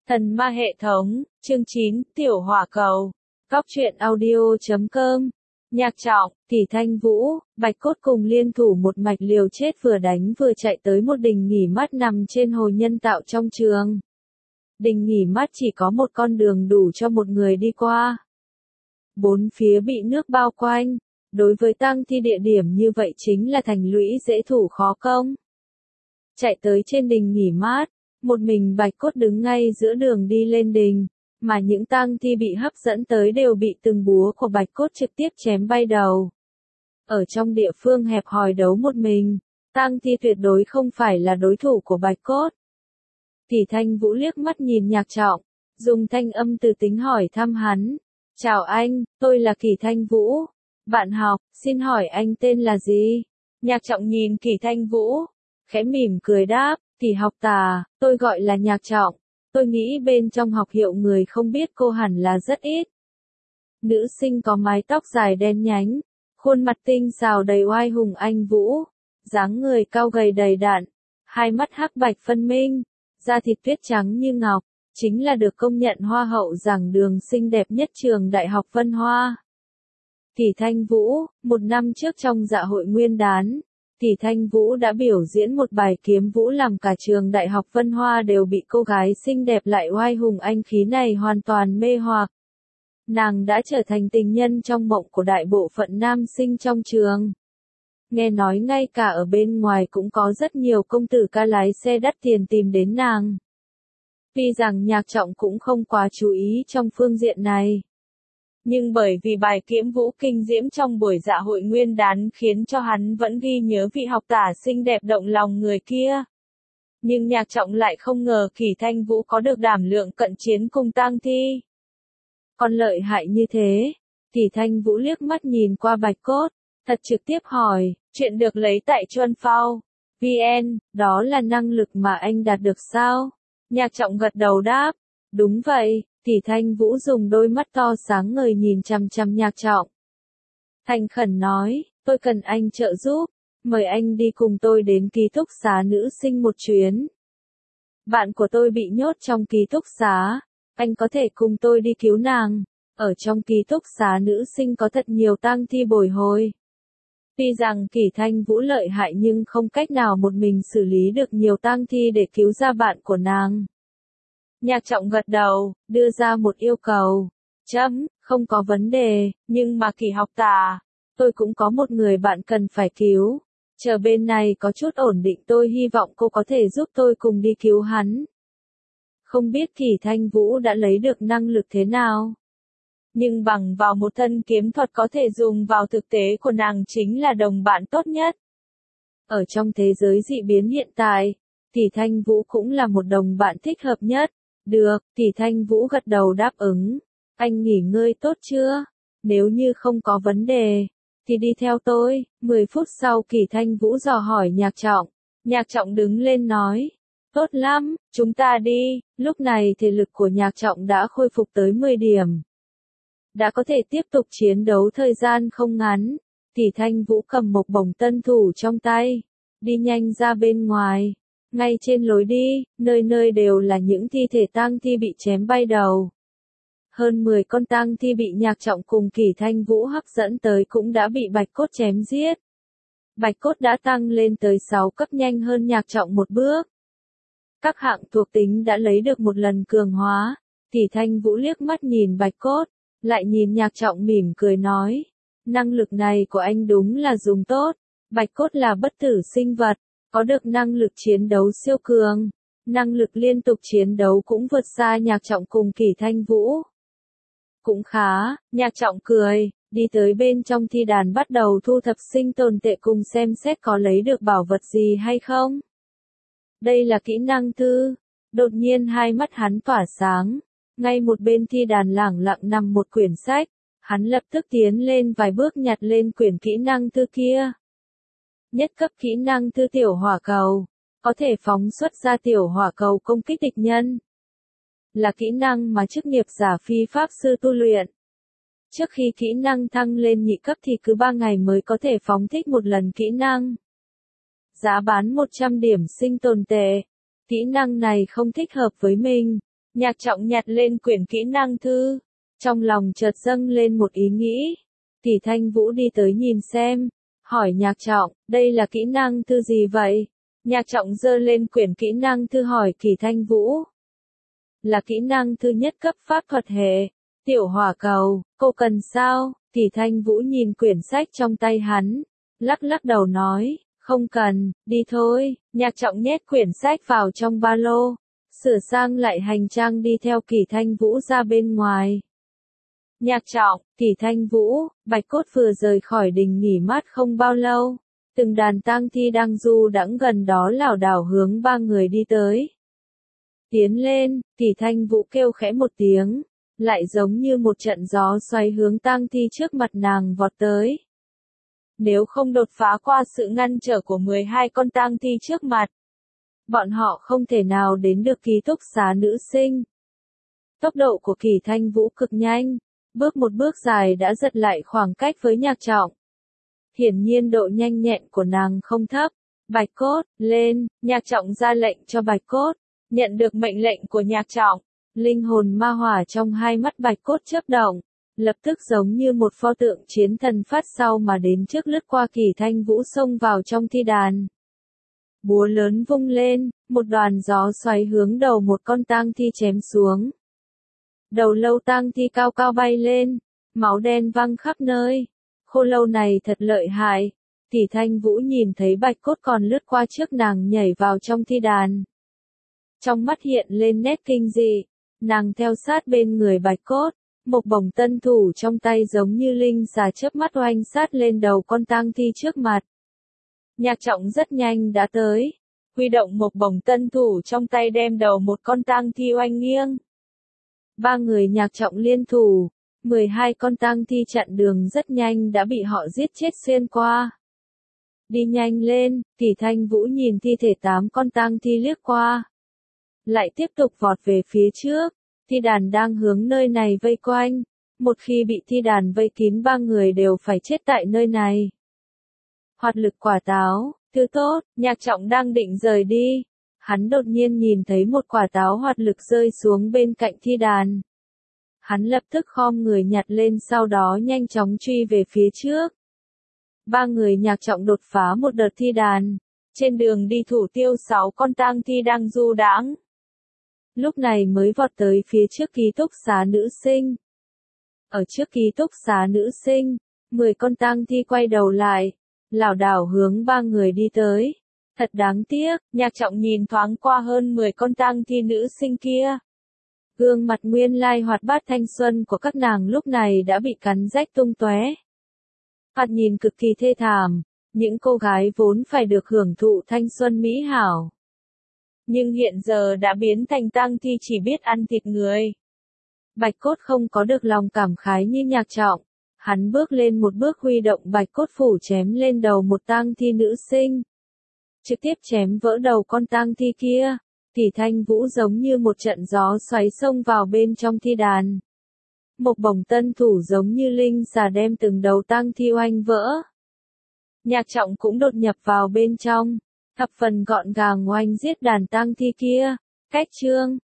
Thần ma hệ thống, chương 9, Tiểu hỏa cầu. Góc truyện audio.com. Nhạc Trọng, Tỷ Thanh Vũ, Bạch Cốt cùng liên thủ một mạch liều chết vừa đánh vừa chạy tới một đình nghỉ mát nằm trên hồ nhân tạo trong trường. Đình nghỉ mát chỉ có một con đường đủ cho một người đi qua. Bốn phía bị nước bao quanh. Đối với tang thi địa điểm như vậy chính là thành lũy dễ thủ khó công. Chạy tới trên đình nghỉ mát, một mình Bạch Cốt đứng ngay giữa đường đi lên đình, mà những tang thi bị hấp dẫn tới đều bị từng búa của Bạch Cốt trực tiếp chém bay đầu. Ở trong địa phương hẹp hòi đấu một mình, tang thi tuyệt đối không phải là đối thủ của Bạch Cốt. Tỷ Thanh Vũ liếc mắt nhìn Nhạc Trọng, dùng thanh âm từ tính hỏi thăm hắn. Chào anh, tôi là Kỳ Thanh Vũ. Bạn học, xin hỏi anh tên là gì? Nhạc Trọng nhìn Kỳ Thanh Vũ, khẽ mỉm cười đáp, Tỷ học tà, tôi gọi là Nhạc Trọng. Tôi nghĩ bên trong học hiệu người không biết cô hẳn là rất ít. Nữ sinh có mái tóc dài đen nhánh, khuôn mặt tinh xảo đầy oai hùng anh Vũ, dáng người cao gầy đầy đặn, hai mắt hắc bạch phân minh, da thịt tuyết trắng như ngọc, chính là được công nhận hoa hậu giảng đường xinh đẹp nhất trường Đại học Vân Hoa. Tỷ Thanh Vũ, một năm trước trong dạ hội nguyên đán, Tỷ Thanh Vũ đã biểu diễn một bài kiếm vũ làm cả trường Đại học Vân Hoa đều bị cô gái xinh đẹp lại oai hùng anh khí này hoàn toàn mê hoặc. Nàng đã trở thành tình nhân trong mộng của đại bộ phận nam sinh trong trường. Nghe nói ngay cả ở bên ngoài cũng có rất nhiều công tử ca lái xe đắt tiền tìm đến nàng. Tuy rằng Nhạc Trọng cũng không quá chú ý trong phương diện này. Nhưng bởi vì bài kiếm vũ kinh diễm trong buổi dạ hội nguyên đán khiến cho hắn vẫn ghi nhớ vị học tả xinh đẹp động lòng người kia. Nhưng Nhạc Trọng lại không ngờ Kỳ Thanh Vũ có được đảm lượng cận chiến cùng tang thi. Còn lợi hại như thế, Kỳ Thanh Vũ liếc mắt nhìn qua Bạch Cốt, thật trực tiếp hỏi, chuyện được lấy tại Chuân Phao, VN, đó là năng lực mà anh đạt được sao? Nhạc Trọng gật đầu đáp, đúng vậy. Tỷ Thanh Vũ dùng đôi mắt to sáng ngời nhìn chằm chằm Nhạc Trọng. Thành khẩn nói, tôi cần anh trợ giúp, mời anh đi cùng tôi đến ký túc xá nữ sinh một chuyến. Bạn của tôi bị nhốt trong ký túc xá, anh có thể cùng tôi đi cứu nàng. Ở trong ký túc xá nữ sinh có thật nhiều tang thi bồi hồi. Tuy rằng Kỳ Thanh Vũ lợi hại nhưng không cách nào một mình xử lý được nhiều tang thi để cứu ra bạn của nàng. Nhạc Trọng gật đầu, đưa ra một yêu cầu. Không có vấn đề, nhưng mà Kỳ học tà, tôi cũng có một người bạn cần phải cứu. Chờ bên này có chút ổn định tôi hy vọng cô có thể giúp tôi cùng đi cứu hắn. Không biết Kỳ Thanh Vũ đã lấy được năng lực thế nào. Nhưng bằng vào một thân kiếm thuật có thể dùng vào thực tế của nàng chính là đồng bạn tốt nhất. Ở trong thế giới dị biến hiện tại, Kỳ Thanh Vũ cũng là một đồng bạn thích hợp nhất. Được, Tỷ Thanh Vũ gật đầu đáp ứng. Anh nghỉ ngơi tốt chưa? Nếu như không có vấn đề, thì đi theo tôi. 10 phút sau Kỳ Thanh Vũ dò hỏi Nhạc Trọng. Nhạc Trọng đứng lên nói. Tốt lắm, chúng ta đi. Lúc này thể lực của Nhạc Trọng đã khôi phục tới 10 điểm. Đã có thể tiếp tục chiến đấu thời gian không ngắn. Tỷ Thanh Vũ cầm một bổng tân thủ trong tay. Đi nhanh ra bên ngoài. Ngay trên lối đi, nơi nơi đều là những thi thể tang thi bị chém bay đầu. Hơn 10 con tang thi bị Nhạc Trọng cùng Kỳ Thanh Vũ hấp dẫn tới cũng đã bị Bạch Cốt chém giết. Bạch Cốt đã tăng lên tới 6 cấp nhanh hơn Nhạc Trọng một bước. Các hạng thuộc tính đã lấy được một lần cường hóa. Kỳ Thanh Vũ liếc mắt nhìn Bạch Cốt, lại nhìn Nhạc Trọng mỉm cười nói. Năng lực này của anh đúng là dùng tốt. Bạch Cốt là bất tử sinh vật. Có được năng lực chiến đấu siêu cường, năng lực liên tục chiến đấu cũng vượt xa Nhạc Trọng cùng Kỳ Thanh Vũ. Cũng khá, Nhạc Trọng cười, đi tới bên trong thi đàn bắt đầu thu thập sinh tồn tệ cùng xem xét có lấy được bảo vật gì hay không. Đây là kỹ năng thư, đột nhiên hai mắt hắn tỏa sáng, ngay một bên thi đàn lẳng lặng nằm một quyển sách, hắn lập tức tiến lên vài bước nhặt lên quyển kỹ năng thư kia. Nhất cấp kỹ năng thư tiểu hỏa cầu, có thể phóng xuất ra tiểu hỏa cầu công kích địch nhân. Là kỹ năng mà chức nghiệp giả phi pháp sư tu luyện. Trước khi kỹ năng thăng lên nhị cấp thì cứ 3 ngày mới có thể phóng thích một lần kỹ năng. Giá bán 100 điểm sinh tồn tệ. Kỹ năng này không thích hợp với mình, Nhạc Trọng nhặt lên quyển kỹ năng thư, trong lòng chợt dâng lên một ý nghĩ. Tỷ Thanh Vũ đi tới nhìn xem, hỏi Nhạc Trọng, đây là kỹ năng thư gì vậy? Nhạc Trọng giơ lên quyển kỹ năng thư hỏi Kỳ Thanh Vũ. Là kỹ năng thứ nhất cấp pháp thuật hệ, tiểu hỏa cầu, cô cần sao? Tỷ Thanh Vũ nhìn quyển sách trong tay hắn, lắc lắc đầu nói, không cần, đi thôi. Nhạc Trọng nhét quyển sách vào trong ba lô, sửa sang lại hành trang đi theo Kỳ Thanh Vũ ra bên ngoài. Nhạc Trọng, Tỷ Thanh Vũ, Bạch Cốt vừa rời khỏi đình nghỉ mát không bao lâu, từng đàn tang thi đang du đãng gần đó lảo đảo hướng ba người đi tới. Tiến lên, Tỷ Thanh Vũ kêu khẽ một tiếng, lại giống như một trận gió xoáy hướng tang thi trước mặt nàng vọt tới. Nếu không đột phá qua sự ngăn trở của 12 con tang thi trước mặt, bọn họ không thể nào đến được ký túc xá nữ sinh. Tốc độ của Kỳ Thanh Vũ cực nhanh, bước một bước dài đã giật lại khoảng cách với Nhạc Trọng. Hiển nhiên độ nhanh nhẹn của nàng không thấp. Bạch Cốt, lên, Nhạc Trọng ra lệnh cho Bạch Cốt. Nhận được mệnh lệnh của Nhạc Trọng, linh hồn ma hỏa trong hai mắt Bạch Cốt chớp động, lập tức giống như một pho tượng chiến thần phát sau mà đến trước lướt qua Kỳ Thanh Vũ xông vào trong thi đàn. Búa lớn vung lên, một đoàn gió xoáy hướng đầu một con tang thi chém xuống. Đầu lâu tang thi cao cao bay lên, máu đen văng khắp nơi. Khô lâu này thật lợi hại. Tỷ Thanh Vũ nhìn thấy Bạch Cốt còn lướt qua trước nàng nhảy vào trong thi đàn. Trong mắt hiện lên nét kinh dị, nàng theo sát bên người Bạch Cốt, một bổng tân thủ trong tay giống như linh xà chớp mắt oanh sát lên đầu con tang thi trước mặt. Nhạc Trọng rất nhanh đã tới, huy động một bổng tân thủ trong tay đem đầu một con tang thi oanh nghiêng. Ba người Nhạc Trọng liên thủ, 12 con tang thi chặn đường rất nhanh đã bị họ giết chết xuyên qua. Đi nhanh lên, Tỷ Thanh Vũ nhìn thi thể 8 con tang thi liếc qua. Lại tiếp tục vọt về phía trước, thi đàn đang hướng nơi này vây quanh. Một khi bị thi đàn vây kín ba người đều phải chết tại nơi này. Hoạt lực quả táo, thứ tốt, Nhạc Trọng đang định rời đi. Hắn đột nhiên nhìn thấy một quả táo hoạt lực rơi xuống bên cạnh thi đàn. Hắn lập tức khom người nhặt lên sau đó nhanh chóng truy về phía trước. Ba người Nhạc Trọng đột phá một đợt thi đàn. Trên đường đi thủ tiêu 6 con tang thi đang du đãng. Lúc này mới vọt tới phía trước ký túc xá nữ sinh. Ở trước ký túc xá nữ sinh, 10 con tang thi quay đầu lại, lảo đảo hướng ba người đi tới. Thật đáng tiếc, Nhạc Trọng nhìn thoáng qua hơn 10 con tang thi nữ sinh kia. Gương mặt nguyên lai hoạt bát thanh xuân của các nàng lúc này đã bị cắn rách tung tóe. Thoạt nhìn cực kỳ thê thảm, những cô gái vốn phải được hưởng thụ thanh xuân mỹ hảo. Nhưng hiện giờ đã biến thành tang thi chỉ biết ăn thịt người. Bạch Cốt không có được lòng cảm khái như Nhạc Trọng. Hắn bước lên một bước huy động Bạch Cốt phủ chém lên đầu một tang thi nữ sinh. Trực tiếp chém vỡ đầu con tang thi kia. Tỷ Thanh Vũ giống như một trận gió xoáy xông vào bên trong thi đàn. Một bổng tân thủ giống như linh xà đem từng đầu tang thi oanh vỡ. Nhạc Trọng cũng đột nhập vào bên trong, thập phần gọn gàng oanh giết đàn tang thi kia. Cách chương